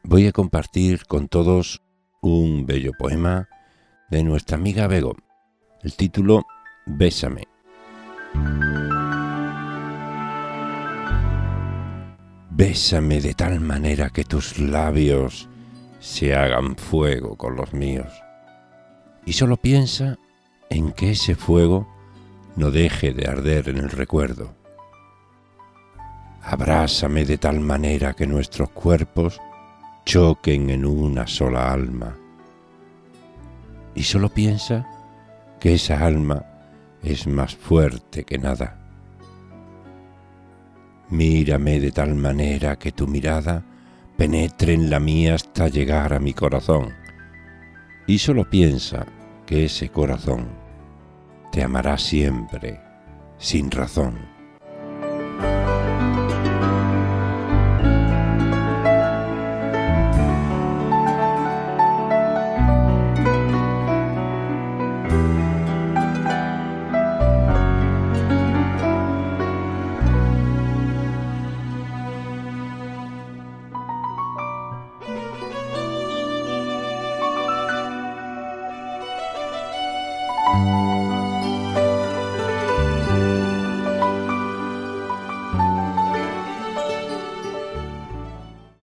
voy a compartir con todos un bello poema de nuestra amiga Bego. El título, Bésame. Bésame de tal manera que tus labios se hagan fuego con los míos. Y solo piensa en que ese fuego no deje de arder en el recuerdo. Abrázame de tal manera que nuestros cuerpos choquen en una sola alma. Y solo piensa que esa alma es más fuerte que nada. Mírame de tal manera que tu mirada penetre en la mía hasta llegar a mi corazón. Y solo piensa que ese corazón te amará siempre, sin razón.